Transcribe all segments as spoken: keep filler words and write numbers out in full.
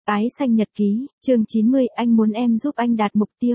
Ái xanh nhật ký, chương chín mươi, anh muốn em giúp anh đạt mục tiêu.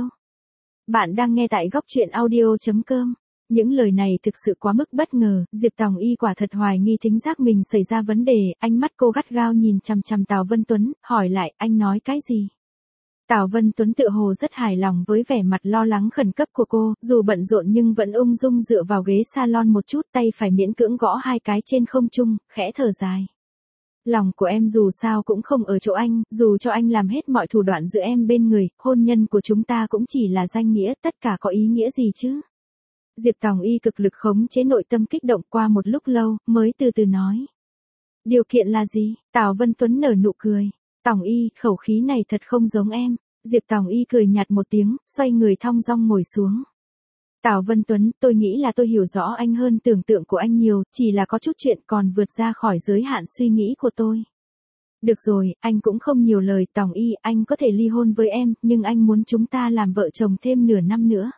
Bạn đang nghe tại góc truyện audio chấm com. Những lời này thực sự quá mức bất ngờ, Diệp Tòng Y quả thật hoài nghi thính giác mình xảy ra vấn đề, ánh mắt cô gắt gao nhìn chằm chằm Tào Vân Tuấn, hỏi lại, anh nói cái gì? Tào Vân Tuấn tự hồ rất hài lòng với vẻ mặt lo lắng khẩn cấp của cô, dù bận rộn nhưng vẫn ung dung dựa vào ghế salon một chút, tay phải miễn cưỡng gõ hai cái trên không trung, khẽ thở dài. Lòng của em dù sao cũng không ở chỗ anh, dù cho anh làm hết mọi thủ đoạn giữ em bên người, hôn nhân của chúng ta cũng chỉ là danh nghĩa, tất cả có ý nghĩa gì chứ? Diệp Tòng Y cực lực khống chế nội tâm kích động, qua một lúc lâu, mới từ từ nói. Điều kiện là gì? Tào Vân Tuấn nở nụ cười. Tòng Y, khẩu khí này thật không giống em. Diệp Tòng Y cười nhạt một tiếng, xoay người thong dong ngồi xuống. Tào Vân Tuấn, tôi nghĩ là tôi hiểu rõ anh hơn tưởng tượng của anh nhiều, chỉ là có chút chuyện còn vượt ra khỏi giới hạn suy nghĩ của tôi. Được rồi, anh cũng không nhiều lời. Tòng Y, anh có thể ly hôn với em, nhưng anh muốn chúng ta làm vợ chồng thêm nửa năm nữa.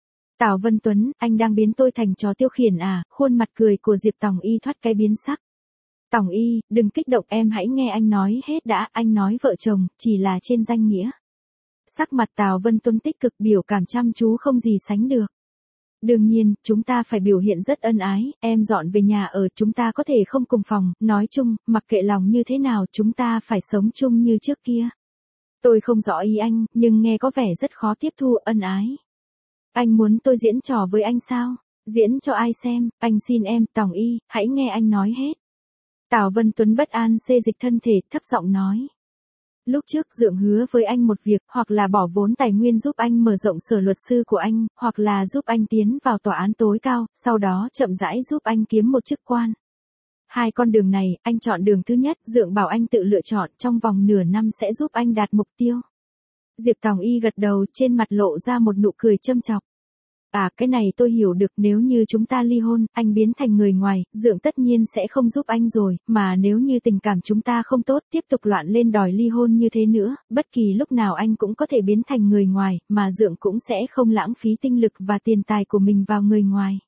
Tào Vân Tuấn, anh đang biến tôi thành trò tiêu khiển à? Khuôn mặt cười của Diệp Tòng Y thoát cái biến sắc. Tòng Y, đừng kích động, em hãy nghe anh nói hết đã, anh nói vợ chồng, chỉ là trên danh nghĩa. Sắc mặt Tào Vân Tuấn tích cực, biểu cảm chăm chú không gì sánh được. Đương nhiên, chúng ta phải biểu hiện rất ân ái, em dọn về nhà ở, chúng ta có thể không cùng phòng, nói chung, mặc kệ lòng như thế nào, chúng ta phải sống chung như trước kia. Tôi không rõ ý anh, nhưng nghe có vẻ rất khó tiếp thu, ân ái. Anh muốn tôi diễn trò với anh sao? Diễn cho ai xem? Anh xin em, Tòng Y, hãy nghe anh nói hết. Tào Vân Tuấn bất an xê dịch thân thể, thấp giọng nói. Lúc trước Dượng hứa với anh một việc, hoặc là bỏ vốn tài nguyên giúp anh mở rộng sở luật sư của anh, hoặc là giúp anh tiến vào tòa án tối cao, sau đó chậm rãi giúp anh kiếm một chức quan. Hai con đường này, anh chọn đường thứ nhất, Dượng bảo anh tự lựa chọn, trong vòng nửa năm sẽ giúp anh đạt mục tiêu. Diệp Tòng Y gật đầu, trên mặt lộ ra một nụ cười châm chọc. À, cái này tôi hiểu được, nếu như chúng ta ly hôn, anh biến thành người ngoài, Dượng tất nhiên sẽ không giúp anh rồi, mà nếu như tình cảm chúng ta không tốt, tiếp tục loạn lên đòi ly hôn như thế nữa, bất kỳ lúc nào anh cũng có thể biến thành người ngoài, mà Dượng cũng sẽ không lãng phí tinh lực và tiền tài của mình vào người ngoài.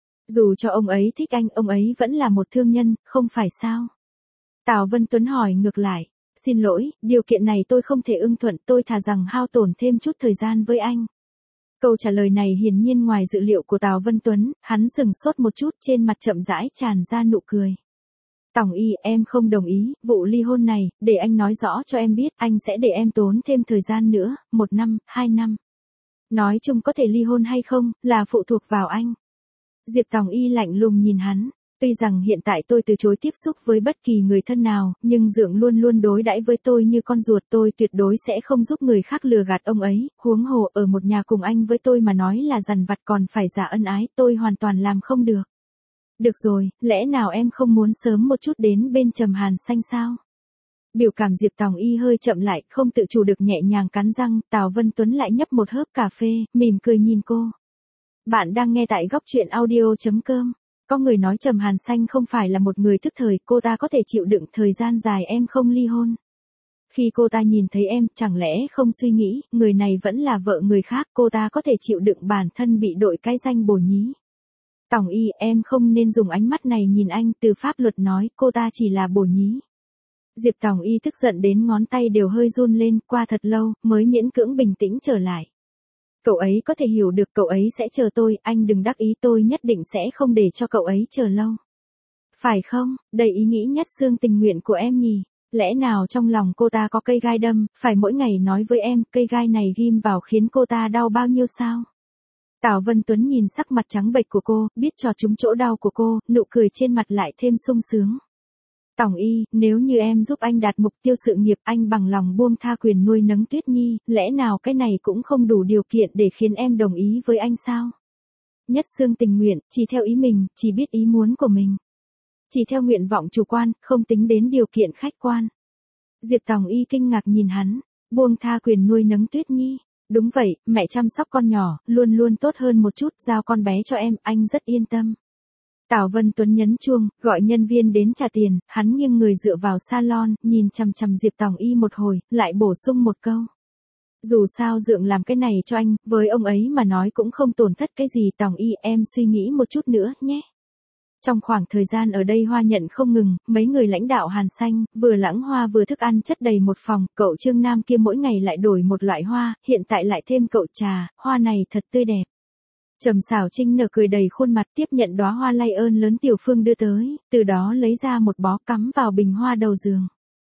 Dù cho ông ấy thích anh, ông ấy vẫn là một thương nhân, không phải sao? Tào Vân Tuấn hỏi ngược lại. Xin lỗi, điều kiện này tôi không thể ưng thuận, tôi thà rằng hao tổn thêm chút thời gian với anh. Câu trả lời này hiển nhiên ngoài dự liệu của Tào Vân Tuấn, hắn sừng sốt một chút, trên mặt chậm rãi tràn ra nụ cười. Tòng Y, em không đồng ý, vụ ly hôn này, để anh nói rõ cho em biết, anh sẽ để em tốn thêm thời gian nữa, một năm, hai năm. Nói chung có thể ly hôn hay không, là phụ thuộc vào anh. Diệp Tòng Y lạnh lùng nhìn hắn. Tuy rằng hiện tại tôi từ chối tiếp xúc với bất kỳ người thân nào, nhưng Dượng luôn luôn đối đãi với tôi như con ruột, tôi tuyệt đối sẽ không giúp người khác lừa gạt ông ấy, huống hồ ở một nhà cùng anh với tôi mà nói là dằn vặt còn phải giả ân ái, tôi hoàn toàn làm không được. Được rồi, lẽ nào em không muốn sớm một chút đến bên Trầm Hàn Xanh sao? Biểu cảm Diệp Tòng Y hơi chậm lại, không tự chủ được nhẹ nhàng cắn răng, Tào Vân Tuấn lại nhấp một hớp cà phê, mỉm cười nhìn cô. Bạn đang nghe tại góc truyện audio chấm com. Có người nói Trầm Hàn Xanh không phải là một người thức thời, cô ta có thể chịu đựng thời gian dài em không ly hôn. Khi cô ta nhìn thấy em, chẳng lẽ không suy nghĩ, người này vẫn là vợ người khác, cô ta có thể chịu đựng bản thân bị đội cái danh bồ nhí. Tòng Y, em không nên dùng ánh mắt này nhìn anh, từ pháp luật nói, cô ta chỉ là bồ nhí. Diệp Tòng Y tức giận đến ngón tay đều hơi run lên, qua thật lâu, mới miễn cưỡng bình tĩnh trở lại. Cậu ấy có thể hiểu được, cậu ấy sẽ chờ tôi, anh đừng đắc ý, tôi nhất định sẽ không để cho cậu ấy chờ lâu. Phải không, đầy ý nghĩ nhất xương tình nguyện của em nhỉ, lẽ nào trong lòng cô ta có cây gai đâm, phải mỗi ngày nói với em, cây gai này ghim vào khiến cô ta đau bao nhiêu sao? Tào Vân Tuấn nhìn sắc mặt trắng bệch của cô, biết trò trúng chỗ đau của cô, nụ cười trên mặt lại thêm sung sướng. Tòng Y, nếu như em giúp anh đạt mục tiêu sự nghiệp, anh bằng lòng buông tha quyền nuôi nấng Tuyết Nhi, lẽ nào cái này cũng không đủ điều kiện để khiến em đồng ý với anh sao? Nhất xương tình nguyện, chỉ theo ý mình, chỉ biết ý muốn của mình. Chỉ theo nguyện vọng chủ quan, không tính đến điều kiện khách quan. Diệp Tòng Y kinh ngạc nhìn hắn, buông tha quyền nuôi nấng Tuyết Nhi. Đúng vậy, mẹ chăm sóc con nhỏ, luôn luôn tốt hơn một chút, giao con bé cho em, anh rất yên tâm. Tào Vân Tuấn nhấn chuông, gọi nhân viên đến trả tiền, hắn nghiêng người dựa vào salon, nhìn chằm chằm Diệp Tòng Y một hồi, lại bổ sung một câu. Dù sao Dượng làm cái này cho anh, với ông ấy mà nói cũng không tổn thất cái gì. Tòng Y, em suy nghĩ một chút nữa nhé. Trong khoảng thời gian ở đây hoa nhận không ngừng, mấy người lãnh đạo Hàn Xanh, vừa lãng hoa vừa thức ăn chất đầy một phòng, cậu Trương Nam kia mỗi ngày lại đổi một loại hoa, hiện tại lại thêm cậu trà, hoa này thật tươi đẹp. Trầm Sảo Trinh nở cười đầy khuôn mặt tiếp nhận đóa hoa lay ơn lớn Tiểu Phương đưa tới, từ đó lấy ra một bó cắm vào bình hoa đầu giường.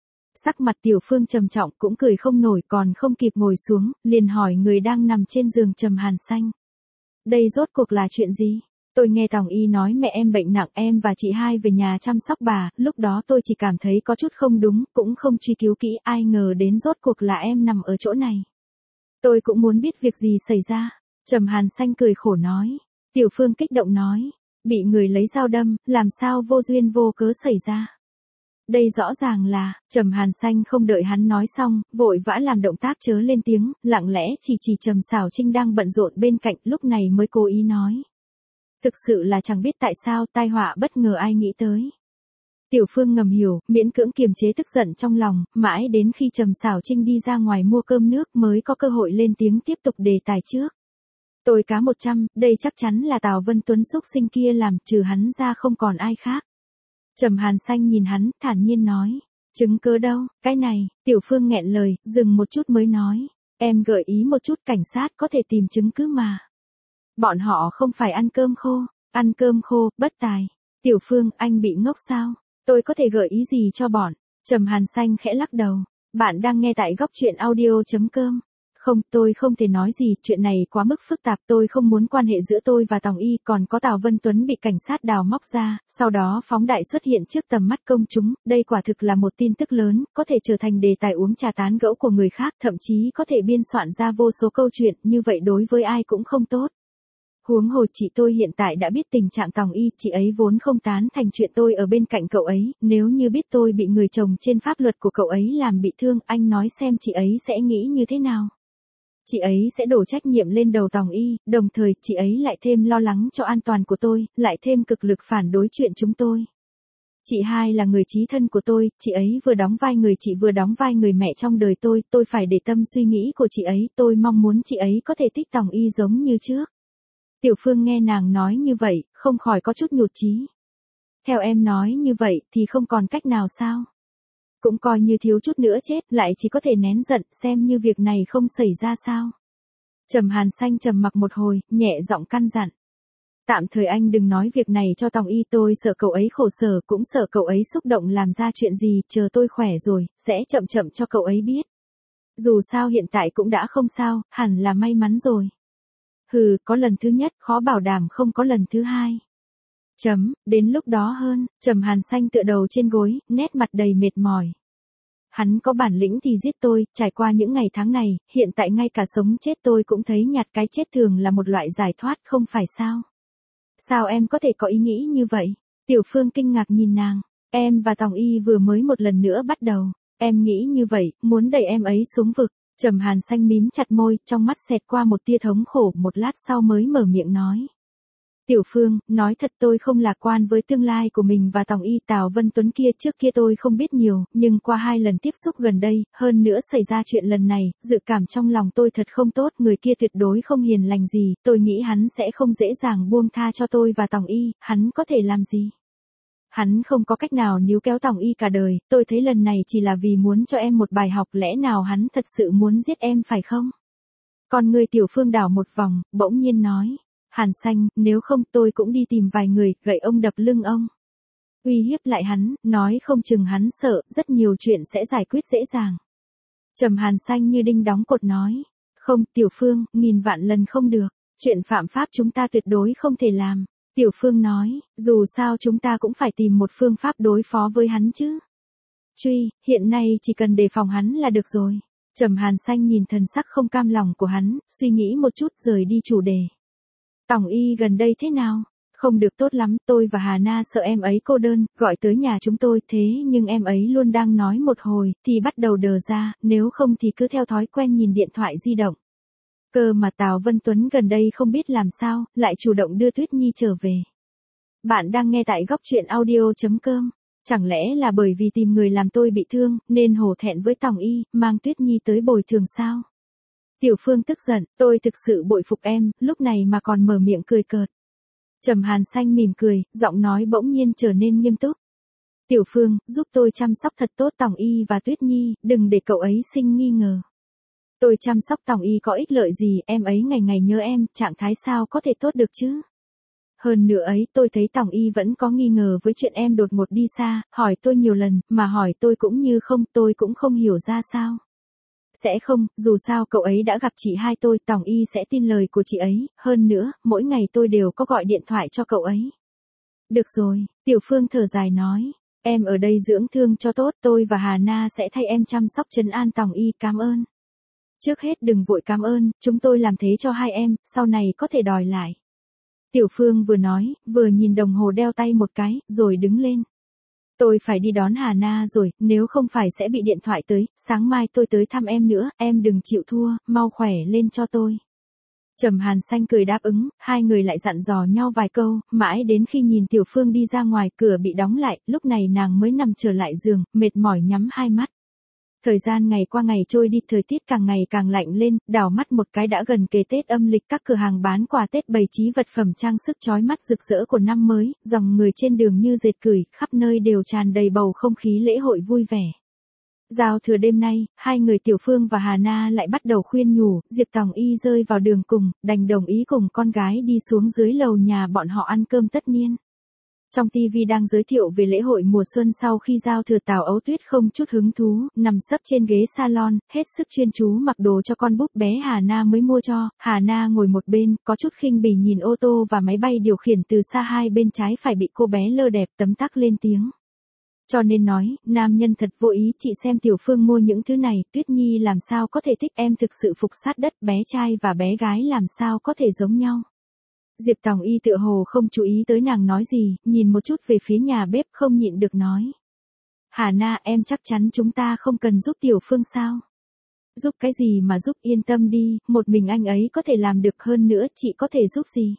Sắc mặt Tiểu Phương trầm trọng cũng cười không nổi còn không kịp ngồi xuống, liền hỏi người đang nằm trên giường Trầm Hàn Xanh. Đây rốt cuộc là chuyện gì? Tôi nghe Tòng Y nói mẹ em bệnh nặng em và chị hai về nhà chăm sóc bà, lúc đó tôi chỉ cảm thấy có chút không đúng, cũng không truy cứu kỹ ai ngờ đến rốt cuộc là em nằm ở chỗ này. Tôi cũng muốn biết việc gì xảy ra. Trầm Hàn Xanh cười khổ nói. Tiểu Phương kích động nói. Bị người lấy dao đâm, làm sao vô duyên vô cớ xảy ra. Đây rõ ràng là, Trầm Hàn Xanh không đợi hắn nói xong, vội vã làm động tác chớ lên tiếng, lặng lẽ chỉ chỉ Trầm Sảo Trinh đang bận rộn bên cạnh lúc này mới cố ý nói. Thực sự là chẳng biết tại sao tai họa bất ngờ ai nghĩ tới. Tiểu Phương ngầm hiểu, miễn cưỡng kiềm chế tức giận trong lòng, mãi đến khi Trầm Sảo Trinh đi ra ngoài mua cơm nước mới có cơ hội lên tiếng tiếp tục đề tài trước. Tôi cá một trăm, đây chắc chắn là Tào Vân Tuấn xúc sinh kia làm, trừ hắn ra không còn ai khác. Trầm Hàn Xanh nhìn hắn, thản nhiên nói. Chứng cứ đâu, cái này, Tiểu Phương nghẹn lời, dừng một chút mới nói. Em gợi ý một chút cảnh sát có thể tìm chứng cứ mà. Bọn họ không phải ăn cơm khô, ăn cơm khô, bất tài. Tiểu Phương, anh bị ngốc sao? Tôi có thể gợi ý gì cho bọn? Trầm Hàn Xanh khẽ lắc đầu. Bạn đang nghe tại góc truyện audio chấm com. Không, tôi không thể nói gì, chuyện này quá mức phức tạp, tôi không muốn quan hệ giữa tôi và Tòng Y, còn có Tào Vân Tuấn bị cảnh sát đào móc ra, sau đó phóng đại xuất hiện trước tầm mắt công chúng, đây quả thực là một tin tức lớn, có thể trở thành đề tài uống trà tán gẫu của người khác, thậm chí có thể biên soạn ra vô số câu chuyện, như vậy đối với ai cũng không tốt. Huống hồ chị tôi hiện tại đã biết tình trạng Tòng Y, chị ấy vốn không tán thành chuyện tôi ở bên cạnh cậu ấy, nếu như biết tôi bị người chồng trên pháp luật của cậu ấy làm bị thương, anh nói xem chị ấy sẽ nghĩ như thế nào. Chị ấy sẽ đổ trách nhiệm lên đầu Tòng Y, đồng thời chị ấy lại thêm lo lắng cho an toàn của tôi, lại thêm cực lực phản đối chuyện chúng tôi. Chị hai là người chí thân của tôi, chị ấy vừa đóng vai người chị vừa đóng vai người mẹ trong đời tôi, tôi phải để tâm suy nghĩ của chị ấy, tôi mong muốn chị ấy có thể thích Tòng Y giống như trước. Tiểu Phương nghe nàng nói như vậy, không khỏi có chút nhụt chí. Theo em nói như vậy thì không còn cách nào sao? Cũng coi như thiếu chút nữa chết, lại chỉ có thể nén giận, xem như việc này không xảy ra sao. Trầm Hàn Xanh trầm mặc một hồi, nhẹ giọng căn dặn. Tạm thời anh đừng nói việc này cho Tòng Y, tôi sợ cậu ấy khổ sở, cũng sợ cậu ấy xúc động làm ra chuyện gì, chờ tôi khỏe rồi, sẽ chậm chậm cho cậu ấy biết. Dù sao hiện tại cũng đã không sao, hẳn là may mắn rồi. Hừ, có lần thứ nhất, khó bảo đảm không có lần thứ hai. Chấm, đến lúc đó hơn, Trầm Hàn Xanh tựa đầu trên gối, nét mặt đầy mệt mỏi. Hắn có bản lĩnh thì giết tôi, trải qua những ngày tháng này, hiện tại ngay cả sống chết tôi cũng thấy nhạt, cái chết thường là một loại giải thoát không phải sao? Sao em có thể có ý nghĩ như vậy? Tiểu Phương kinh ngạc nhìn nàng, em và Tòng Y vừa mới một lần nữa bắt đầu, em nghĩ như vậy, muốn đẩy em ấy xuống vực. Trầm Hàn Xanh mím chặt môi, trong mắt xẹt qua một tia thống khổ, một lát sau mới mở miệng nói. Tiểu Phương, nói thật tôi không lạc quan với tương lai của mình và Tòng Y. Tào Vân Tuấn kia trước kia tôi không biết nhiều, nhưng qua hai lần tiếp xúc gần đây, hơn nữa xảy ra chuyện lần này, dự cảm trong lòng tôi thật không tốt, người kia tuyệt đối không hiền lành gì, tôi nghĩ hắn sẽ không dễ dàng buông tha cho tôi và Tòng Y, hắn có thể làm gì? Hắn không có cách nào níu kéo Tòng Y cả đời, tôi thấy lần này chỉ là vì muốn cho em một bài học, lẽ nào hắn thật sự muốn giết em phải không? Còn người Tiểu Phương đảo một vòng, bỗng nhiên nói. Hàn Xanh, nếu không tôi cũng đi tìm vài người, gậy ông đập lưng ông. Uy hiếp lại hắn, nói không chừng hắn sợ, rất nhiều chuyện sẽ giải quyết dễ dàng. Trầm Hàn Xanh như đinh đóng cột nói. Không, Tiểu Phương, nghìn vạn lần không được, chuyện phạm pháp chúng ta tuyệt đối không thể làm. Tiểu Phương nói, dù sao chúng ta cũng phải tìm một phương pháp đối phó với hắn chứ. Truy, hiện nay chỉ cần đề phòng hắn là được rồi. Trầm Hàn Xanh nhìn thần sắc không cam lòng của hắn, suy nghĩ một chút rời đi chủ đề. Tòng Y gần đây thế nào? Không được tốt lắm, tôi và Hà Na sợ em ấy cô đơn, gọi tới nhà chúng tôi, thế nhưng em ấy luôn đang nói một hồi, thì bắt đầu đờ ra, nếu không thì cứ theo thói quen nhìn điện thoại di động. Cơ mà Tào Vân Tuấn gần đây không biết làm sao, lại chủ động đưa Tuyết Nhi trở về. Bạn đang nghe tại góc truyện audio chấm com. Chẳng lẽ là bởi vì tìm người làm tôi bị thương, nên hổ thẹn với Tòng Y, mang Tuyết Nhi tới bồi thường sao? Tiểu Phương tức giận, tôi thực sự bội phục em, lúc này mà còn mở miệng cười cợt. Trầm Hàn Xanh mỉm cười, giọng nói bỗng nhiên trở nên nghiêm túc. Tiểu Phương, giúp tôi chăm sóc thật tốt Tòng Y và Tuyết Nhi, đừng để cậu ấy sinh nghi ngờ. Tôi chăm sóc Tòng Y có ích lợi gì, em ấy ngày ngày nhớ em, trạng thái sao có thể tốt được chứ? Hơn nữa ấy, tôi thấy Tòng Y vẫn có nghi ngờ với chuyện em đột ngột đi xa, hỏi tôi nhiều lần, mà hỏi tôi cũng như không, tôi cũng không hiểu ra sao. Sẽ không, dù sao cậu ấy đã gặp chị hai tôi, Tòng Y sẽ tin lời của chị ấy, hơn nữa, mỗi ngày tôi đều có gọi điện thoại cho cậu ấy. Được rồi, Tiểu Phương thở dài nói, em ở đây dưỡng thương cho tốt, tôi và Hà Na sẽ thay em chăm sóc trấn an Tòng Y, cảm ơn. Trước hết đừng vội cảm ơn, chúng tôi làm thế cho hai em, sau này có thể đòi lại. Tiểu Phương vừa nói, vừa nhìn đồng hồ đeo tay một cái, rồi đứng lên. Tôi phải đi đón Hà Na rồi, nếu không phải sẽ bị điện thoại tới, sáng mai tôi tới thăm em nữa, em đừng chịu thua, mau khỏe lên cho tôi. Trầm Hàn Xanh cười đáp ứng, hai người lại dặn dò nhau vài câu, mãi đến khi nhìn Tiểu Phương đi ra ngoài, cửa bị đóng lại, lúc này nàng mới nằm trở lại giường, mệt mỏi nhắm hai mắt. Thời gian ngày qua ngày trôi đi, thời tiết càng ngày càng lạnh lên, đảo mắt một cái đã gần kề Tết âm lịch, các cửa hàng bán quà Tết bày trí vật phẩm trang sức chói mắt rực rỡ của năm mới, dòng người trên đường như dệt cửi, khắp nơi đều tràn đầy bầu không khí lễ hội vui vẻ. Giao thừa đêm nay, hai người Tiểu Phương và Hà Na lại bắt đầu khuyên nhủ, Diệp Tòng Y rơi vào đường cùng, đành đồng ý cùng con gái đi xuống dưới lầu nhà bọn họ ăn cơm tất niên. Trong ti vi đang giới thiệu về lễ hội mùa xuân sau khi giao thừa, Tào Ấu Tuyết không chút hứng thú, nằm sấp trên ghế salon, hết sức chuyên chú mặc đồ cho con búp bé Hà Na mới mua cho. Hà Na ngồi một bên, có chút khinh bỉ nhìn ô tô và máy bay điều khiển từ xa hai bên trái phải bị cô bé lơ đẹp tấm tắc lên tiếng. Cho nên nói, nam nhân thật vô ý, chị xem Tiểu Phương mua những thứ này, Tuyết Nhi làm sao có thể thích, em thực sự phục sát đất, bé trai và bé gái làm sao có thể giống nhau. Diệp Tòng Y tựa hồ không chú ý tới nàng nói gì, nhìn một chút về phía nhà bếp không nhịn được nói. Hà Na, em chắc chắn chúng ta không cần giúp Tiểu Phương sao? Giúp cái gì mà giúp, yên tâm đi, một mình anh ấy có thể làm được, hơn nữa chị có thể giúp gì?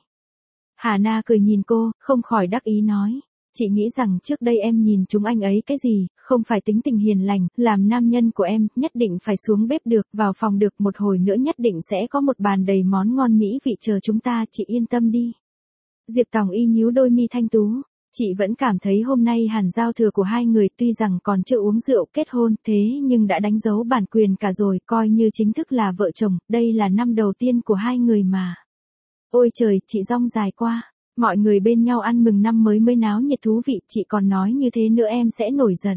Hà Na cười nhìn cô, không khỏi đắc ý nói. Chị nghĩ rằng trước đây em nhìn chúng anh ấy cái gì, không phải tính tình hiền lành, làm nam nhân của em, nhất định phải xuống bếp được, vào phòng được, một hồi nữa nhất định sẽ có một bàn đầy món ngon mỹ vị chờ chúng ta, chị yên tâm đi. Diệp Tòng Y nhíu đôi mi thanh tú, chị vẫn cảm thấy hôm nay hẳn giao thừa của hai người, tuy rằng còn chưa uống rượu kết hôn, thế nhưng đã đánh dấu bản quyền cả rồi, coi như chính thức là vợ chồng, đây là năm đầu tiên của hai người mà. Ôi trời, chị dong dài qua. Mọi người bên nhau ăn mừng năm mới mới náo nhiệt thú vị, chị còn nói như thế nữa em sẽ nổi giận.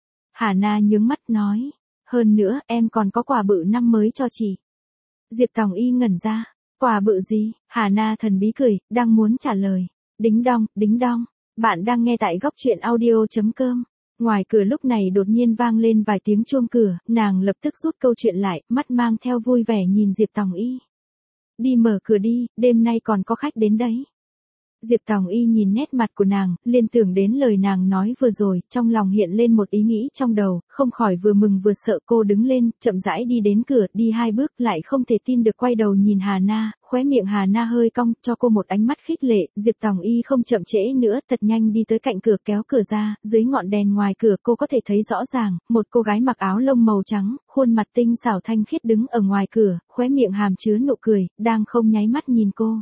Hà Na nhướng mắt nói, hơn nữa em còn có quà bự năm mới cho chị. Diệp Tòng Y ngẩn ra, quà bự gì? Hà Na thần bí cười, đang muốn trả lời. Đính đong, đính đong, bạn đang nghe tại góc truyện audio chấm com. Ngoài cửa lúc này đột nhiên vang lên vài tiếng chuông cửa, nàng lập tức rút câu chuyện lại, mắt mang theo vui vẻ nhìn Diệp Tòng Y. Đi mở cửa đi, đêm nay còn có khách đến đấy. Diệp Tòng Y nhìn nét mặt của nàng, liên tưởng đến lời nàng nói vừa rồi, trong lòng hiện lên một ý nghĩ trong đầu, không khỏi vừa mừng vừa sợ. Cô đứng lên, chậm rãi đi đến cửa, đi hai bước lại không thể tin được quay đầu nhìn Hà Na, khóe miệng Hà Na hơi cong, cho cô một ánh mắt khích lệ. Diệp Tòng Y không chậm trễ nữa, thật nhanh đi tới cạnh cửa, kéo cửa ra, dưới ngọn đèn ngoài cửa cô có thể thấy rõ ràng, một cô gái mặc áo lông màu trắng, khuôn mặt tinh xảo thanh khiết đứng ở ngoài cửa, khóe miệng hàm chứa nụ cười, đang không nháy mắt nhìn cô.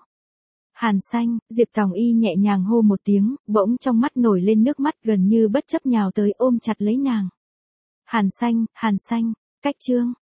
Hàn Xanh, Diệp Tòng Y nhẹ nhàng hô một tiếng, bỗng trong mắt nổi lên nước mắt, gần như bất chấp nhào tới ôm chặt lấy nàng. Hàn Xanh, Hàn Xanh, cách chương.